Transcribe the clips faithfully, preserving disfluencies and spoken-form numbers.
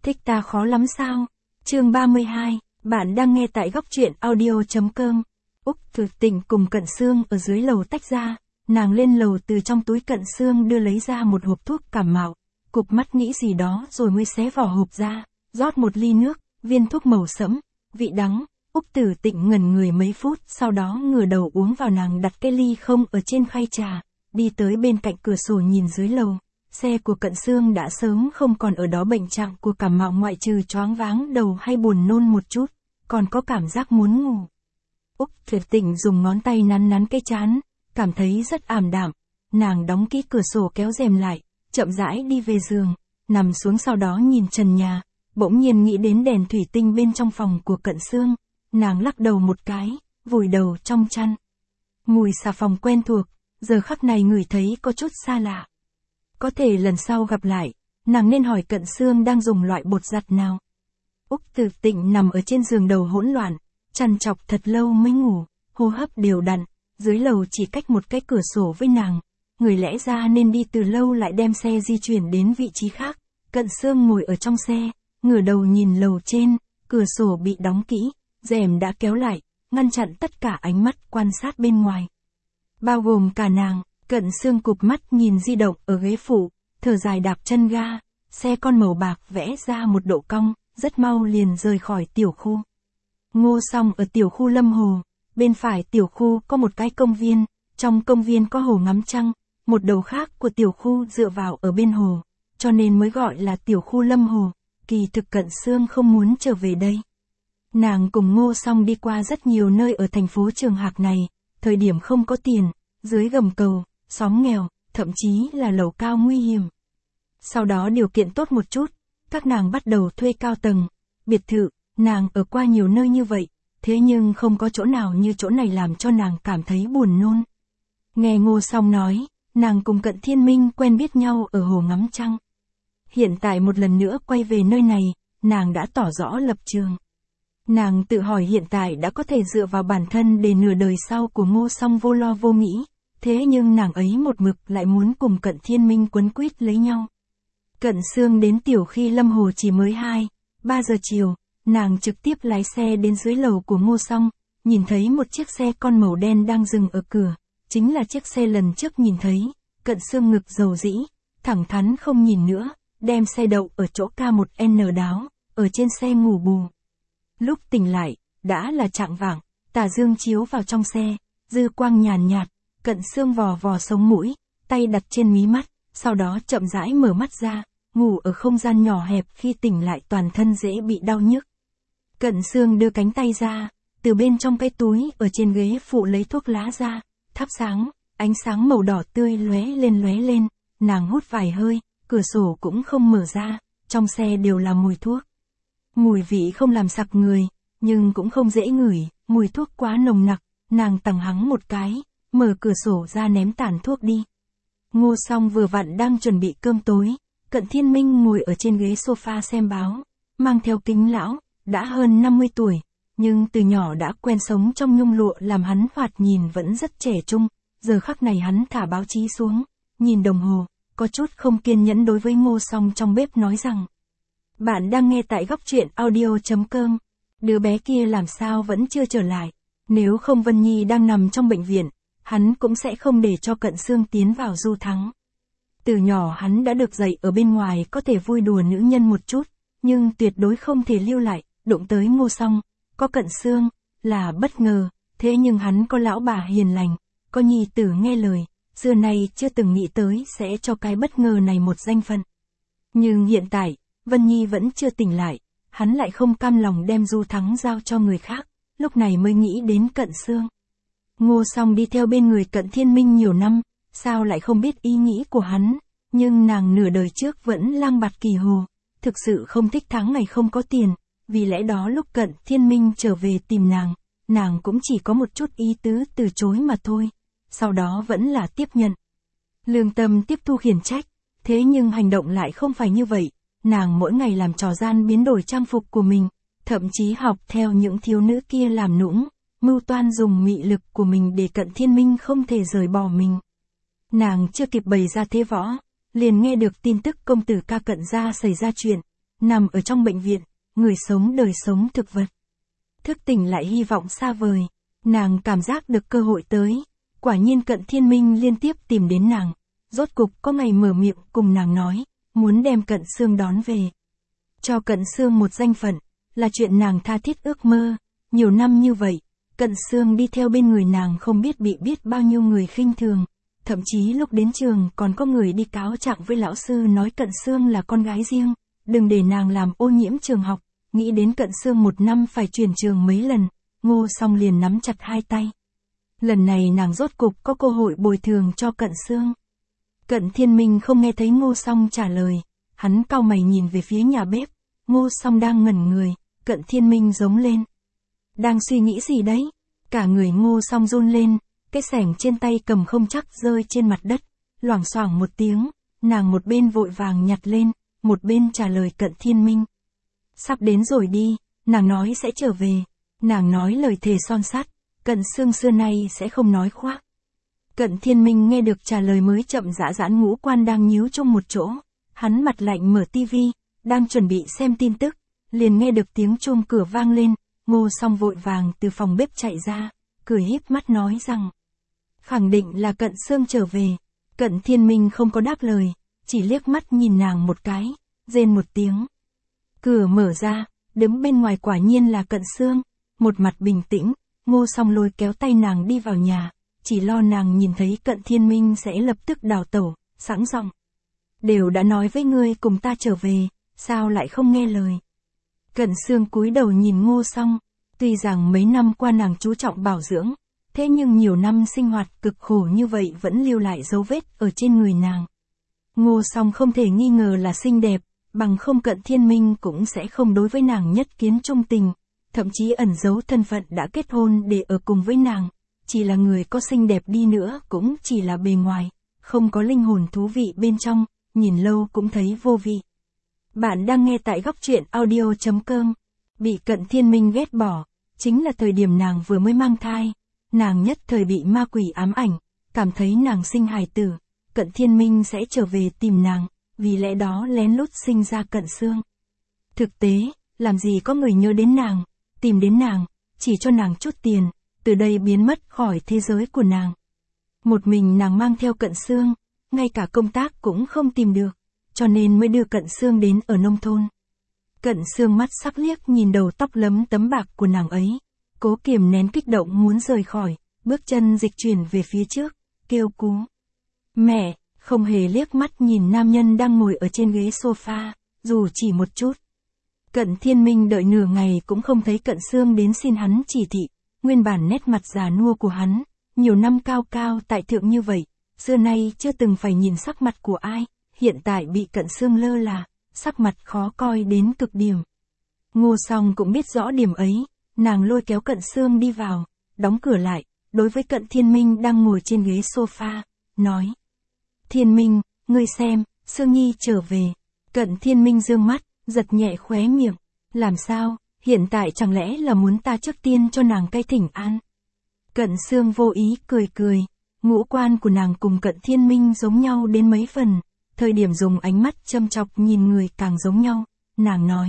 Thích ta khó lắm sao? Chương ba mươi hai, bạn đang nghe tại góc truyện audio.com. Úc Thực Tịnh cùng Cận Xương ở dưới lầu tách ra, nàng lên lầu từ trong túi Cận Xương đưa lấy ra một hộp thuốc cảm mạo, cụp mắt nghĩ gì đó rồi mới xé vỏ hộp ra, rót một ly nước, viên thuốc màu sẫm, vị đắng. Úc Tử Tịnh ngẩn người mấy phút, sau đó ngửa đầu uống vào. Nàng đặt cái ly không ở trên khay trà, đi tới bên cạnh cửa sổ nhìn dưới lầu. Xe của Cận Xương đã sớm không còn ở đó, bệnh trạng của cảm mạo ngoại trừ choáng váng đầu hay buồn nôn một chút, còn có cảm giác muốn ngủ. Úc Tuyệt Tịnh dùng ngón tay nắn nắn cái trán, cảm thấy rất ảm đạm. Nàng đóng kỹ cửa sổ, kéo rèm lại, chậm rãi đi về giường, nằm xuống, sau đó nhìn trần nhà, bỗng nhiên nghĩ đến đèn thủy tinh bên trong phòng của Cận Xương. Nàng lắc đầu một cái, vùi đầu trong chăn. Mùi xà phòng quen thuộc, giờ khắc này ngửi thấy có chút xa lạ. Có thể lần sau gặp lại, nàng nên hỏi Cận Xương đang dùng loại bột giặt nào. Úc Tử Tịnh nằm ở trên giường, đầu hỗn loạn, trằn trọc thật lâu mới ngủ, hô hấp đều đặn, dưới lầu chỉ cách một cái cửa sổ với nàng. Người lẽ ra nên đi từ lâu lại đem xe di chuyển đến vị trí khác. Cận Xương ngồi ở trong xe, ngửa đầu nhìn lầu trên, cửa sổ bị đóng kỹ, rèm đã kéo lại, ngăn chặn tất cả ánh mắt quan sát bên ngoài. Bao gồm cả nàng. Cận Xương cụp mắt nhìn di động ở ghế phụ, thở dài đạp chân ga, xe con màu bạc vẽ ra một độ cong, rất mau liền rời khỏi tiểu khu. Ngô Song ở tiểu khu Lâm Hồ, bên phải tiểu khu có một cái công viên, trong công viên có hồ ngắm trăng, một đầu khác của tiểu khu dựa vào ở bên hồ, cho nên mới gọi là tiểu khu Lâm Hồ. Kỳ thực Cận Xương không muốn trở về đây. Nàng cùng Ngô Song đi qua rất nhiều nơi ở thành phố Trường Hạc này, thời điểm không có tiền, dưới gầm cầu, xóm nghèo, thậm chí là lầu cao nguy hiểm. Sau đó điều kiện tốt một chút, các nàng bắt đầu thuê cao tầng, biệt thự. Nàng ở qua nhiều nơi như vậy, thế nhưng không có chỗ nào như chỗ này làm cho nàng cảm thấy buồn nôn. Nghe Ngô Song nói, nàng cùng Cận Thiên Minh quen biết nhau ở hồ ngắm trăng. Hiện tại một lần nữa quay về nơi này, nàng đã tỏ rõ lập trường. Nàng tự hỏi hiện tại đã có thể dựa vào bản thân để nửa đời sau của Ngô Song vô lo vô nghĩ. Thế nhưng nàng ấy một mực lại muốn cùng Cận Thiên Minh quấn quýt lấy nhau. Cận Xương đến tiểu khi Lâm Hồ chỉ mới hai, ba giờ chiều, nàng trực tiếp lái xe đến dưới lầu của Ngô Song, nhìn thấy một chiếc xe con màu đen đang dừng ở cửa, chính là chiếc xe lần trước nhìn thấy. Cận Xương ngực dầu dĩ, thẳng thắn không nhìn nữa, đem xe đậu ở chỗ K một N đáo, ở trên xe ngủ bù. Lúc tỉnh lại, đã là chạng vạng, tà dương chiếu vào trong xe, dư quang nhàn nhạt. Cận Xương vò vò sống mũi, tay đặt trên mí mắt, sau đó chậm rãi mở mắt ra, ngủ ở không gian nhỏ hẹp, khi tỉnh lại toàn thân dễ bị đau nhức. Cận Xương đưa cánh tay ra, từ bên trong cái túi ở trên ghế phụ lấy thuốc lá ra, thắp sáng, ánh sáng màu đỏ tươi lóe lên lóe lên, nàng hút vài hơi, cửa sổ cũng không mở ra, trong xe đều là mùi thuốc. Mùi vị không làm sặc người, nhưng cũng không dễ ngửi, mùi thuốc quá nồng nặc, nàng tằng hắng một cái, mở cửa sổ ra ném tàn thuốc đi. Ngô Song vừa vặn đang chuẩn bị cơm tối, Cận Thiên Minh ngồi ở trên ghế sofa xem báo, mang theo kính lão, đã hơn năm mươi tuổi, nhưng từ nhỏ đã quen sống trong nhung lụa làm hắn thoạt nhìn vẫn rất trẻ trung. Giờ khắc này hắn thả báo chí xuống, nhìn đồng hồ, có chút không kiên nhẫn đối với Ngô Song trong bếp nói rằng: Bạn đang nghe tại góc truyện audio.com, đứa bé kia làm sao vẫn chưa trở lại, nếu không Vân Nhi đang nằm trong bệnh viện, hắn cũng sẽ không để cho Cận Xương tiến vào Du Thắng. Từ nhỏ hắn đã được dạy ở bên ngoài có thể vui đùa nữ nhân một chút, nhưng tuyệt đối không thể lưu lại. Đụng tới Ngô Song, có Cận Xương, là bất ngờ, thế nhưng hắn có lão bà hiền lành, có nhi tử nghe lời, xưa nay chưa từng nghĩ tới sẽ cho cái bất ngờ này một danh phận. Nhưng hiện tại, Vân Nhi vẫn chưa tỉnh lại, hắn lại không cam lòng đem Du Thắng giao cho người khác, lúc này mới nghĩ đến Cận Xương. Ngô Song đi theo bên người Cận Thiên Minh nhiều năm, sao lại không biết ý nghĩ của hắn, nhưng nàng nửa đời trước vẫn lang bạt kỳ hồ, thực sự không thích tháng ngày không có tiền, vì lẽ đó lúc Cận Thiên Minh trở về tìm nàng, nàng cũng chỉ có một chút ý tứ từ chối mà thôi, sau đó vẫn là tiếp nhận. Lương tâm tiếp thu khiển trách, thế nhưng hành động lại không phải như vậy, nàng mỗi ngày làm trò gian biến đổi trang phục của mình, thậm chí học theo những thiếu nữ kia làm nũng, mưu toan dùng mị lực của mình để Cận Thiên Minh không thể rời bỏ mình. Nàng chưa kịp bày ra thế võ, liền nghe được tin tức công tử ca Cận gia xảy ra chuyện, nằm ở trong bệnh viện, người sống đời sống thực vật. Thức tỉnh lại hy vọng xa vời, nàng cảm giác được cơ hội tới, quả nhiên Cận Thiên Minh liên tiếp tìm đến nàng, rốt cục có ngày mở miệng cùng nàng nói, muốn đem Cận Xương đón về. Cho Cận Xương một danh phận, là chuyện nàng tha thiết ước mơ, nhiều năm như vậy, Cận Xương đi theo bên người nàng không biết bị biết bao nhiêu người khinh thường, thậm chí lúc đến trường còn có người đi cáo trạng với lão sư nói Cận Xương là con gái riêng, đừng để nàng làm ô nhiễm trường học, nghĩ đến Cận Xương một năm phải chuyển trường mấy lần, Ngô Song liền nắm chặt hai tay. Lần này nàng rốt cục có cơ hội bồi thường cho Cận Xương. Cận Thiên Minh không nghe thấy Ngô Song trả lời, hắn cau mày nhìn về phía nhà bếp, Ngô Song đang ngẩn người, Cận Thiên Minh giống lên. Đang suy nghĩ gì đấy? Cả người Ngô Song run lên, cái xẻng trên tay cầm không chắc rơi trên mặt đất, loảng xoảng một tiếng, nàng một bên vội vàng nhặt lên, một bên trả lời Cận Thiên Minh. Sắp đến rồi đi, nàng nói sẽ trở về, nàng nói lời thề son sắt, Cận Xương xưa nay sẽ không nói khoác. Cận Thiên Minh nghe được trả lời mới chậm rã giãn ngũ quan đang nhíu trong một chỗ, hắn mặt lạnh mở tivi, đang chuẩn bị xem tin tức, liền nghe được tiếng chuông cửa vang lên, Ngô Song vội vàng từ phòng bếp chạy ra, cười híp mắt nói rằng, khẳng định là Cận Xương trở về. Cận Thiên Minh không có đáp lời, chỉ liếc mắt nhìn nàng một cái, rên một tiếng. Cửa mở ra, đứng bên ngoài quả nhiên là Cận Xương, một mặt bình tĩnh, Ngô Song lôi kéo tay nàng đi vào nhà, chỉ lo nàng nhìn thấy Cận Thiên Minh sẽ lập tức đào tẩu, sẵn giọng. Đều đã nói với ngươi cùng ta trở về, sao lại không nghe lời. Cận Xương cúi đầu nhìn Ngô Song, tuy rằng mấy năm qua nàng chú trọng bảo dưỡng, thế nhưng nhiều năm sinh hoạt cực khổ như vậy vẫn lưu lại dấu vết ở trên người nàng. Ngô Song không thể nghi ngờ là xinh đẹp, bằng không Cận Thiên Minh cũng sẽ không đối với nàng nhất kiến trung tình, thậm chí ẩn giấu thân phận đã kết hôn để ở cùng với nàng, chỉ là người có xinh đẹp đi nữa cũng chỉ là bề ngoài, không có linh hồn thú vị bên trong, nhìn lâu cũng thấy vô vị. Bạn đang nghe tại góc truyện audio chấm com. Bị Cận Thiên Minh ghét bỏ, chính là thời điểm nàng vừa mới mang thai, nàng nhất thời bị ma quỷ ám ảnh, cảm thấy nàng sinh hài tử, Cận Thiên Minh sẽ trở về tìm nàng, vì lẽ đó lén lút sinh ra Cận Xương. Thực tế, làm gì có người nhớ đến nàng, tìm đến nàng, chỉ cho nàng chút tiền, từ đây biến mất khỏi thế giới của nàng. Một mình nàng mang theo Cận Xương, ngay cả công tác cũng không tìm được, cho nên mới đưa Cận Xương đến ở nông thôn. Cận Xương mắt sắc liếc nhìn đầu tóc lấm tấm bạc của nàng ấy, cố kiềm nén kích động muốn rời khỏi, bước chân dịch chuyển về phía trước, kêu cứu. Mẹ, không hề liếc mắt nhìn nam nhân đang ngồi ở trên ghế sofa, dù chỉ một chút. Cận Thiên Minh đợi nửa ngày cũng không thấy Cận Xương đến xin hắn chỉ thị, nguyên bản nét mặt già nua của hắn, nhiều năm cao cao tại thượng như vậy, xưa nay chưa từng phải nhìn sắc mặt của ai, hiện tại bị Cận Xương lơ là, sắc mặt khó coi đến cực điểm. Ngô Song cũng biết rõ điểm ấy, nàng lôi kéo Cận Xương đi vào, đóng cửa lại, đối với Cận Thiên Minh đang ngồi trên ghế sofa, nói. Thiên Minh, ngươi xem, Xương Nhi trở về. Cận Thiên Minh dương mắt, giật nhẹ khóe miệng, làm sao, hiện tại chẳng lẽ là muốn ta trước tiên cho nàng cây thỉnh an. Cận Xương vô ý cười cười, ngũ quan của nàng cùng Cận Thiên Minh giống nhau đến mấy phần, thời điểm dùng ánh mắt châm chọc nhìn người càng giống nhau, nàng nói.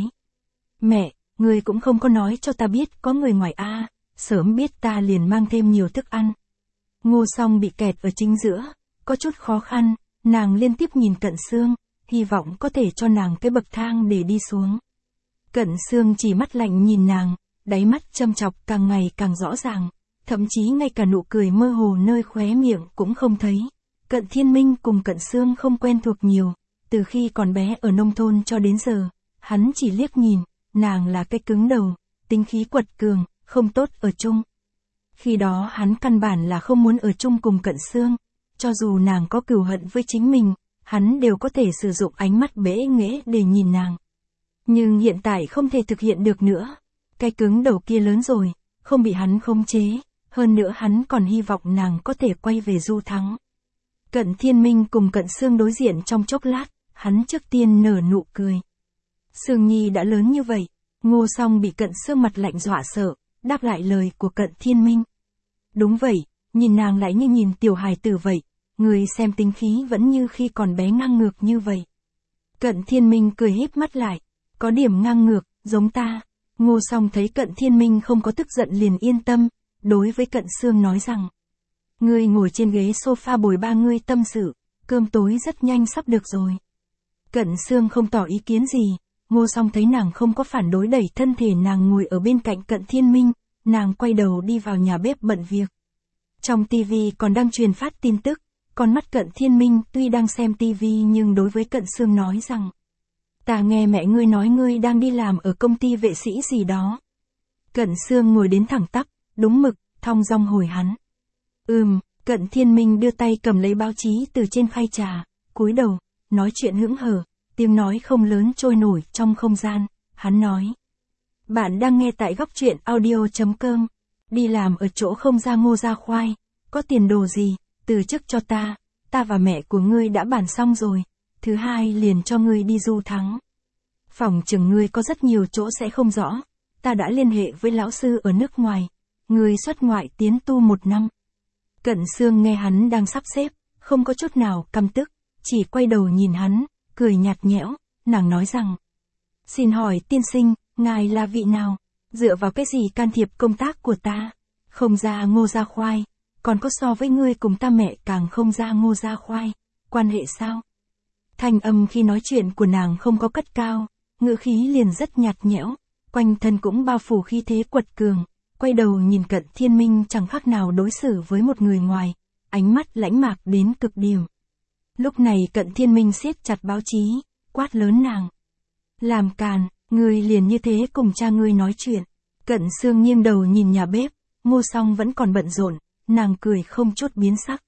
Mẹ, ngươi cũng không có nói cho ta biết có người ngoài a, sớm biết ta liền mang thêm nhiều thức ăn. Ngô Song bị kẹt ở chính giữa, có chút khó khăn, nàng liên tiếp nhìn Cận Xương, hy vọng có thể cho nàng cái bậc thang để đi xuống. Cận Xương chỉ mắt lạnh nhìn nàng, đáy mắt châm chọc càng ngày càng rõ ràng, thậm chí ngay cả nụ cười mơ hồ nơi khóe miệng cũng không thấy. Cận Thiên Minh cùng Cận Xương không quen thuộc nhiều, từ khi còn bé ở nông thôn cho đến giờ, hắn chỉ liếc nhìn, nàng là cái cứng đầu, tính khí quật cường, không tốt ở chung. Khi đó hắn căn bản là không muốn ở chung cùng Cận Xương, cho dù nàng có cừu hận với chính mình, hắn đều có thể sử dụng ánh mắt bẽ nghễ để nhìn nàng. Nhưng hiện tại không thể thực hiện được nữa, cái cứng đầu kia lớn rồi, không bị hắn khống chế, hơn nữa hắn còn hy vọng nàng có thể quay về Du Thắng. Cận Thiên Minh cùng Cận Xương đối diện trong chốc lát, hắn trước tiên nở nụ cười. Xương Nhi đã lớn như vậy, Ngô Song bị Cận Xương mặt lạnh dọa sợ, đáp lại lời của Cận Thiên Minh. Đúng vậy, nhìn nàng lại như nhìn tiểu hài tử vậy, người xem tính khí vẫn như khi còn bé ngang ngược như vậy. Cận Thiên Minh cười híp mắt lại, Có điểm ngang ngược, giống ta. Ngô Song thấy Cận Thiên Minh không có tức giận liền yên tâm, đối với Cận Sương nói rằng. Ngươi ngồi trên ghế sofa bồi ba ngươi tâm sự, cơm tối rất nhanh sắp được rồi. Cận Sương không tỏ ý kiến gì, Ngô Song thấy nàng không có phản đối đẩy thân thể nàng ngồi ở bên cạnh Cận Thiên Minh, nàng quay đầu đi vào nhà bếp bận việc. Trong tivi còn đang truyền phát tin tức, con mắt Cận Thiên Minh tuy đang xem tivi nhưng đối với Cận Sương nói rằng. Ta nghe mẹ ngươi nói ngươi đang đi làm ở công ty vệ sĩ gì đó. Cận Sương ngồi đến thẳng tắp, đúng mực, thong dong hồi hắn. Ừm, Cận Thiên Minh đưa tay cầm lấy báo chí từ trên khay trà, cúi đầu, nói chuyện hững hờ, tiếng nói không lớn trôi nổi trong không gian, hắn nói. Bạn đang nghe tại góc truyện audio.com, đi làm ở chỗ không ra ngô ra khoai, có tiền đồ gì, từ chức cho ta, ta và mẹ của ngươi đã bàn xong rồi, thứ hai liền cho ngươi đi du thắng. Phòng chừng ngươi có rất nhiều chỗ sẽ không rõ, ta đã liên hệ với lão sư ở nước ngoài, ngươi xuất ngoại tiến tu một năm. Cận Sương nghe hắn đang sắp xếp, không có chút nào căm tức, chỉ quay đầu nhìn hắn, cười nhạt nhẽo, nàng nói rằng. Xin hỏi tiên sinh, ngài là vị nào? Dựa vào cái gì can thiệp công tác của ta? Không ra ngô ra khoai, còn có so với ngươi cùng ta mẹ càng không ra ngô ra khoai, quan hệ sao? Thanh âm khi nói chuyện của nàng không có cất cao, ngữ khí liền rất nhạt nhẽo, quanh thân cũng bao phủ khí thế quật cường, quay đầu nhìn Cận Thiên Minh chẳng khác nào đối xử với một người ngoài, ánh mắt lãnh mạc đến cực điểm. Lúc này Cận Thiên Minh siết chặt báo chí, quát lớn nàng. Làm càn, ngươi liền như thế cùng cha ngươi nói chuyện. Cận Sương nghiêng đầu nhìn nhà bếp, Ngô Song vẫn còn bận rộn, nàng cười không chút biến sắc.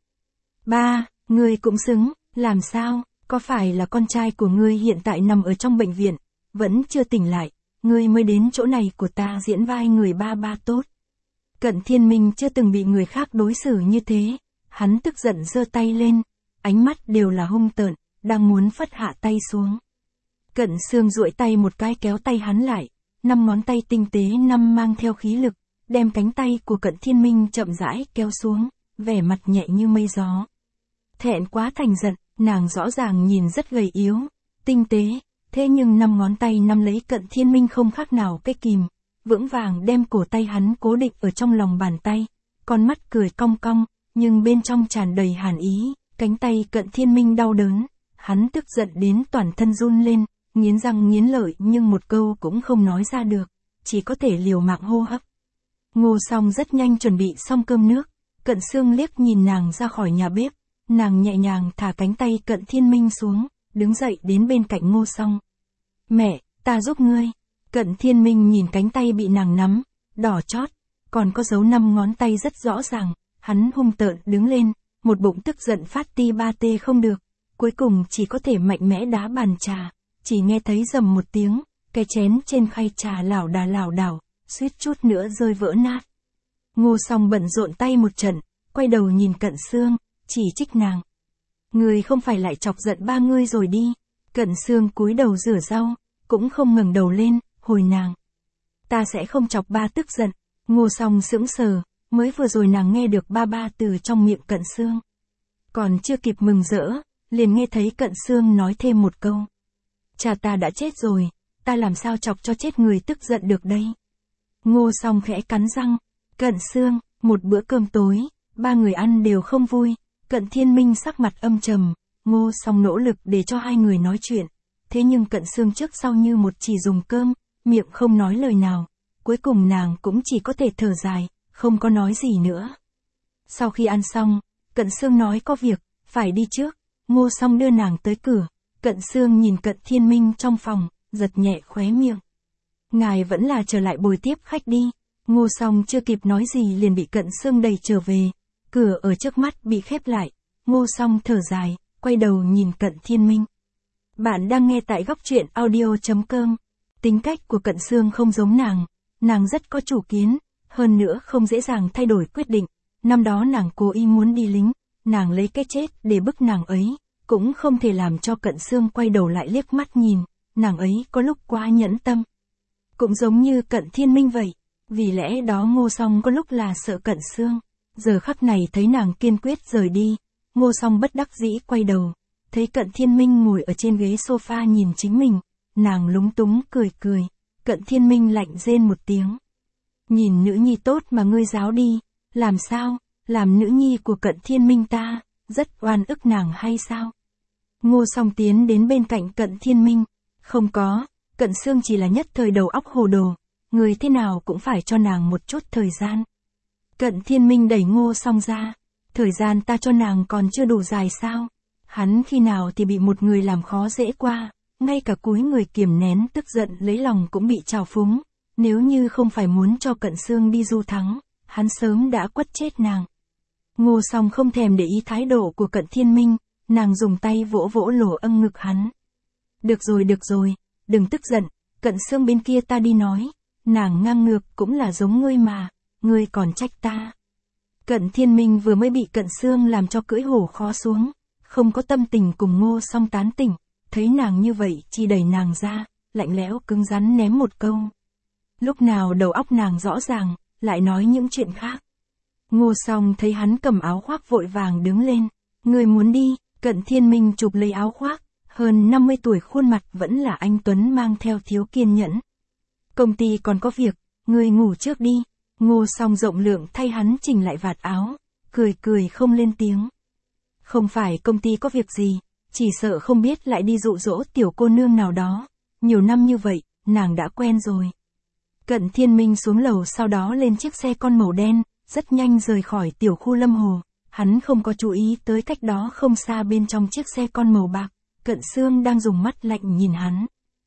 Ba, ngươi cũng xứng, làm sao, có phải là con trai của ngươi hiện tại nằm ở trong bệnh viện, vẫn chưa tỉnh lại, ngươi mới đến chỗ này của ta diễn vai người ba ba tốt. Cận Thiên Minh chưa từng bị người khác đối xử như thế, hắn tức giận giơ tay lên, ánh mắt đều là hung tợn, đang muốn phất hạ tay xuống. Cận Sương duỗi tay một cái kéo tay hắn lại, năm ngón tay tinh tế năm mang theo khí lực, đem cánh tay của Cận Thiên Minh chậm rãi kéo xuống, vẻ mặt nhẹ như mây gió. Thẹn quá thành giận, nàng rõ ràng nhìn rất gầy yếu, tinh tế, thế nhưng năm ngón tay nắm lấy Cận Thiên Minh không khác nào cái kìm, vững vàng đem cổ tay hắn cố định ở trong lòng bàn tay, con mắt cười cong cong, nhưng bên trong tràn đầy hàn ý, cánh tay Cận Thiên Minh đau đớn, hắn tức giận đến toàn thân run lên, nghiến răng nghiến lợi nhưng một câu cũng không nói ra được, chỉ có thể liều mạng hô hấp. Ngô Song rất nhanh chuẩn bị xong cơm nước, Cận Sương liếc nhìn nàng ra khỏi nhà bếp, nàng nhẹ nhàng thả cánh tay Cận Thiên Minh xuống, đứng dậy đến bên cạnh Ngô Song. Mẹ, ta giúp ngươi. Cận Thiên Minh nhìn cánh tay bị nàng nắm, đỏ chót, còn có dấu năm ngón tay rất rõ ràng, hắn hung tợn đứng lên, một bụng tức giận phát ti ba tê không được, cuối cùng chỉ có thể mạnh mẽ đá bàn trà, chỉ nghe thấy rầm một tiếng, cái chén trên khay trà lảo đà lảo đảo, suýt chút nữa rơi vỡ nát. Ngô Song bận rộn tay một trận, quay đầu nhìn Cận Sương, chỉ trích nàng. Ngươi không phải lại chọc giận ba ngươi rồi đi. Cận Sương cúi đầu rửa rau, cũng không ngẩng đầu lên, hồi nàng. Ta sẽ không chọc ba tức giận. Ngô Song sững sờ, mới vừa rồi nàng nghe được ba ba từ trong miệng Cận Sương. Còn chưa kịp mừng rỡ, liền nghe thấy Cận Sương nói thêm một câu. Cha ta đã chết rồi, ta làm sao chọc cho chết người tức giận được đây. Ngô Song khẽ cắn răng. Cận Sương, một bữa cơm tối, ba người ăn đều không vui. Cận Thiên Minh sắc mặt âm trầm, Ngô Song nỗ lực để cho hai người nói chuyện. Thế nhưng Cận Sương trước sau như một chỉ dùng cơm, miệng không nói lời nào. Cuối cùng nàng cũng chỉ có thể thở dài, không có nói gì nữa. Sau khi ăn xong, Cận Sương nói có việc, phải đi trước. Ngô Song đưa nàng tới cửa. Cận Sương nhìn Cận Thiên Minh trong phòng, giật nhẹ khóe miệng. Ngài vẫn là trở lại bồi tiếp khách đi. Ngô Song chưa kịp nói gì liền bị Cận Sương đẩy trở về. Cửa ở trước mắt bị khép lại. Ngô Song thở dài, quay đầu nhìn Cận Thiên Minh. Bạn đang nghe tại góc truyện audio.com. Tính cách của Cận Sương không giống nàng. Nàng rất có chủ kiến, hơn nữa không dễ dàng thay đổi quyết định. Năm đó nàng cố ý muốn đi lính, nàng lấy cái chết để bức nàng ấy, cũng không thể làm cho Cận Sương quay đầu lại liếc mắt nhìn, nàng ấy có lúc quá nhẫn tâm. Cũng giống như Cận Thiên Minh vậy, vì lẽ đó Ngô Song có lúc là sợ Cận Sương. Giờ khắc này thấy nàng kiên quyết rời đi, Ngô Song bất đắc dĩ quay đầu, thấy Cận Thiên Minh ngồi ở trên ghế sofa nhìn chính mình, nàng lúng túng cười cười, Cận Thiên Minh lạnh rên một tiếng. Nhìn nữ nhi tốt mà ngươi giáo đi, làm sao, làm nữ nhi của Cận Thiên Minh ta, rất oan ức nàng hay sao? Ngô Song tiến đến bên cạnh Cận Thiên Minh, không có, Cận Xương chỉ là nhất thời đầu óc hồ đồ, người thế nào cũng phải cho nàng một chút thời gian. Cận Thiên Minh đẩy Ngô Song ra, thời gian ta cho nàng còn chưa đủ dài sao? Hắn khi nào thì bị một người làm khó dễ qua, ngay cả cúi người kiềm nén tức giận lấy lòng cũng bị trào phúng, nếu như không phải muốn cho Cận Xương đi du thắng, hắn sớm đã quất chết nàng. Ngô Song không thèm để ý thái độ của Cận Thiên Minh, nàng dùng tay vỗ vỗ lỗ âng ngực hắn. Được rồi được rồi, đừng tức giận, Cận Xương bên kia ta đi nói, nàng ngang ngược cũng là giống ngươi mà, ngươi còn trách ta. Cận Thiên Minh vừa mới bị Cận Xương làm cho cưỡi hổ khó xuống, không có tâm tình cùng Ngô Song tán tỉnh, thấy nàng như vậy chỉ đẩy nàng ra, lạnh lẽo cứng rắn ném một câu. Lúc nào đầu óc nàng rõ ràng, lại nói những chuyện khác. Ngô Song thấy hắn cầm áo khoác vội vàng đứng lên, người muốn đi, Cận Thiên Minh chụp lấy áo khoác, hơn năm mươi tuổi khuôn mặt vẫn là anh tuấn mang theo thiếu kiên nhẫn. Công ty còn có việc, người ngủ trước đi. Ngô Song rộng lượng thay hắn chỉnh lại vạt áo, cười cười không lên tiếng. Không phải công ty có việc gì, chỉ sợ không biết lại đi dụ dỗ tiểu cô nương nào đó, nhiều năm như vậy, nàng đã quen rồi. Cận Thiên Minh xuống lầu sau đó lên chiếc xe con màu đen, rất nhanh rời khỏi tiểu khu Lâm Hồ, hắn không có chú ý tới cách đó không xa bên trong chiếc xe con màu bạc, Cận Xương đang dùng mắt lạnh nhìn hắn.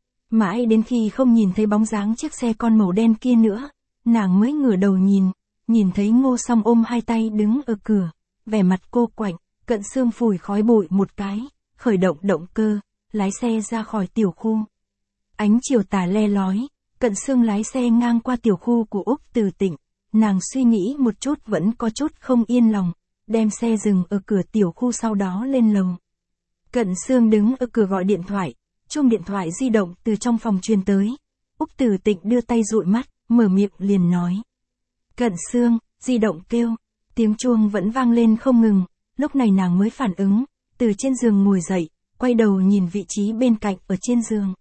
Mãi đến khi không nhìn thấy bóng dáng chiếc xe con màu đen kia nữa, nàng mới ngửa đầu nhìn, nhìn thấy Ngô Song ôm hai tay đứng ở cửa, vẻ mặt cô quạnh, Cận Xương phủi khói bụi một cái, khởi động động cơ, lái xe ra khỏi tiểu khu. Ánh chiều tà le lói, Cận Xương lái xe ngang qua tiểu khu của Úc Từ Tịnh, nàng suy nghĩ một chút vẫn có chút không yên lòng, đem xe dừng ở cửa tiểu khu sau đó lên lầu. Cận Xương đứng ở cửa gọi điện thoại, chuông điện thoại di động từ trong phòng truyền tới, Úc Từ Tịnh đưa tay dụi mắt, mở miệng liền nói. Cận Xương, di động kêu, tiếng chuông vẫn vang lên không ngừng, lúc này nàng mới phản ứng, từ trên giường ngồi dậy, quay đầu nhìn vị trí bên cạnh ở trên giường.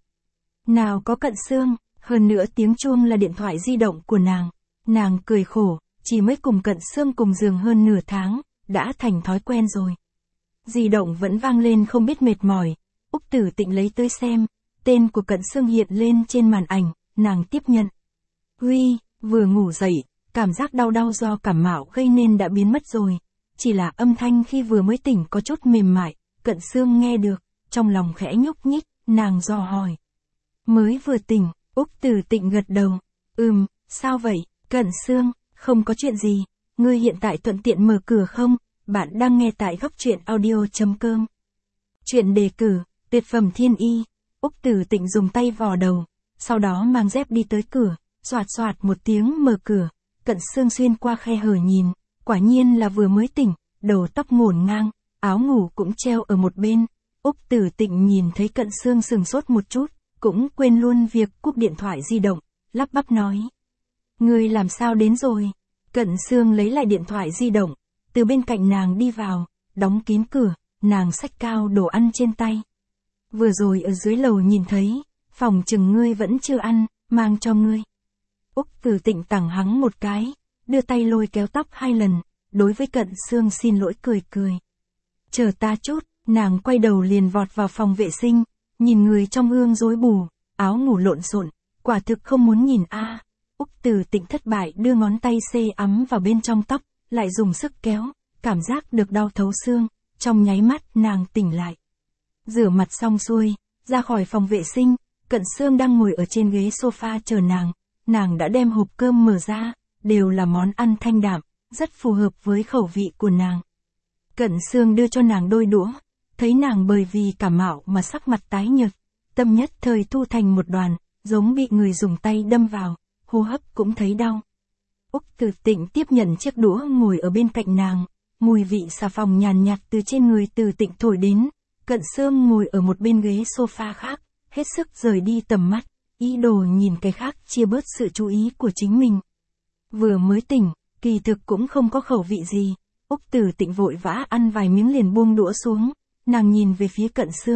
Nào có Cận Xương, hơn nữa tiếng chuông là điện thoại di động của nàng, nàng cười khổ, chỉ mới cùng Cận Xương cùng giường hơn nửa tháng, đã thành thói quen rồi. Di động vẫn vang lên không biết mệt mỏi, Úc Tử Tịnh lấy tới xem, tên của Cận Xương hiện lên trên màn ảnh, nàng tiếp nhận. Huy, vừa ngủ dậy, cảm giác đau đau do cảm mạo gây nên đã biến mất rồi, chỉ là âm thanh khi vừa mới tỉnh có chút mềm mại, Cận Xương nghe được, trong lòng khẽ nhúc nhích, nàng dò hỏi. Mới vừa tỉnh, Úc Tử Tịnh gật đầu, ừm, sao vậy, Cận Xương, không có chuyện gì, ngươi hiện tại thuận tiện mở cửa không, bạn đang nghe tại góc truyện audio.com. Chuyện đề cử, tuyệt phẩm thiên y, Úc Tử Tịnh dùng tay vò đầu, sau đó mang dép đi tới cửa, xoạt xoạt một tiếng mở cửa, Cận Xương xuyên qua khe hở nhìn, quả nhiên là vừa mới tỉnh, đầu tóc ngổn ngang, áo ngủ cũng treo ở một bên, Úc Tử Tịnh nhìn thấy Cận Xương sừng sốt một chút, cũng quên luôn việc cúp điện thoại di động, lắp bắp nói. Ngươi làm sao đến rồi? Cận Xương lấy lại điện thoại di động, từ bên cạnh nàng đi vào, đóng kín cửa, nàng xách cao đồ ăn trên tay. Vừa rồi ở dưới lầu nhìn thấy, phòng chừng ngươi vẫn chưa ăn, mang cho ngươi. Úc Tử Tịnh tẳng hắng một cái, đưa tay lôi kéo tóc hai lần, đối với Cận Xương xin lỗi cười cười. Chờ ta chút, nàng quay đầu liền vọt vào phòng vệ sinh, nhìn người trong gương rối bù, áo ngủ lộn xộn, quả thực không muốn nhìn a. À. Úc Tử Tịnh thất bại đưa ngón tay xê ấm vào bên trong tóc, lại dùng sức kéo, cảm giác được đau thấu xương, trong nháy mắt nàng tỉnh lại. Rửa mặt xong xuôi, ra khỏi phòng vệ sinh, Cận Xương đang ngồi ở trên ghế sofa chờ nàng, nàng đã đem hộp cơm mở ra, đều là món ăn thanh đạm, rất phù hợp với khẩu vị của nàng. Cận Xương đưa cho nàng đôi đũa, thấy nàng bởi vì cảm mạo mà sắc mặt tái nhợt, tâm nhất thời thu thành một đoàn, giống bị người dùng tay đâm vào, hô hấp cũng thấy đau. Úc Tử Tịnh tiếp nhận chiếc đũa ngồi ở bên cạnh nàng, mùi vị xà phòng nhàn nhạt từ trên người Tử Tịnh thổi đến, Cận Xương ngồi ở một bên ghế sofa khác, hết sức rời đi tầm mắt, ý đồ nhìn cái khác chia bớt sự chú ý của chính mình. Vừa mới tỉnh, kỳ thực cũng không có khẩu vị gì, Úc Tử Tịnh vội vã ăn vài miếng liền buông đũa xuống, nàng nhìn về phía Cận Xương,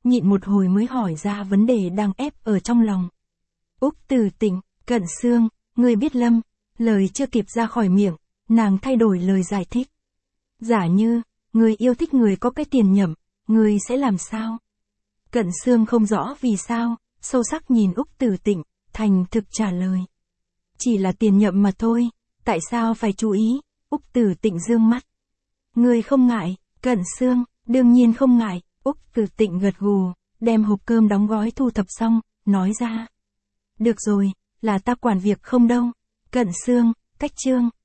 nhịn một hồi mới hỏi ra vấn đề đang ép ở trong lòng. Úc Tử Tịnh, Cận Xương, ngươi biết Lâm, lời chưa kịp ra khỏi miệng, nàng thay đổi lời giải thích. Giả như, ngươi yêu thích người có cái tiền nhậm, ngươi sẽ làm sao? Cận Xương không rõ vì sao, sâu sắc nhìn Úc Tử Tịnh, thành thực trả lời. Chỉ là tiền nhậm mà thôi, tại sao phải chú ý? Úc Tử Tịnh dương mắt. Ngươi không ngại? Cận Xương, đương nhiên không ngại. Úc Tử Tịnh gật gù, đem hộp cơm đóng gói thu thập xong, nói ra. Được rồi, là ta quản việc không đâu. Cận Xương, cách chương.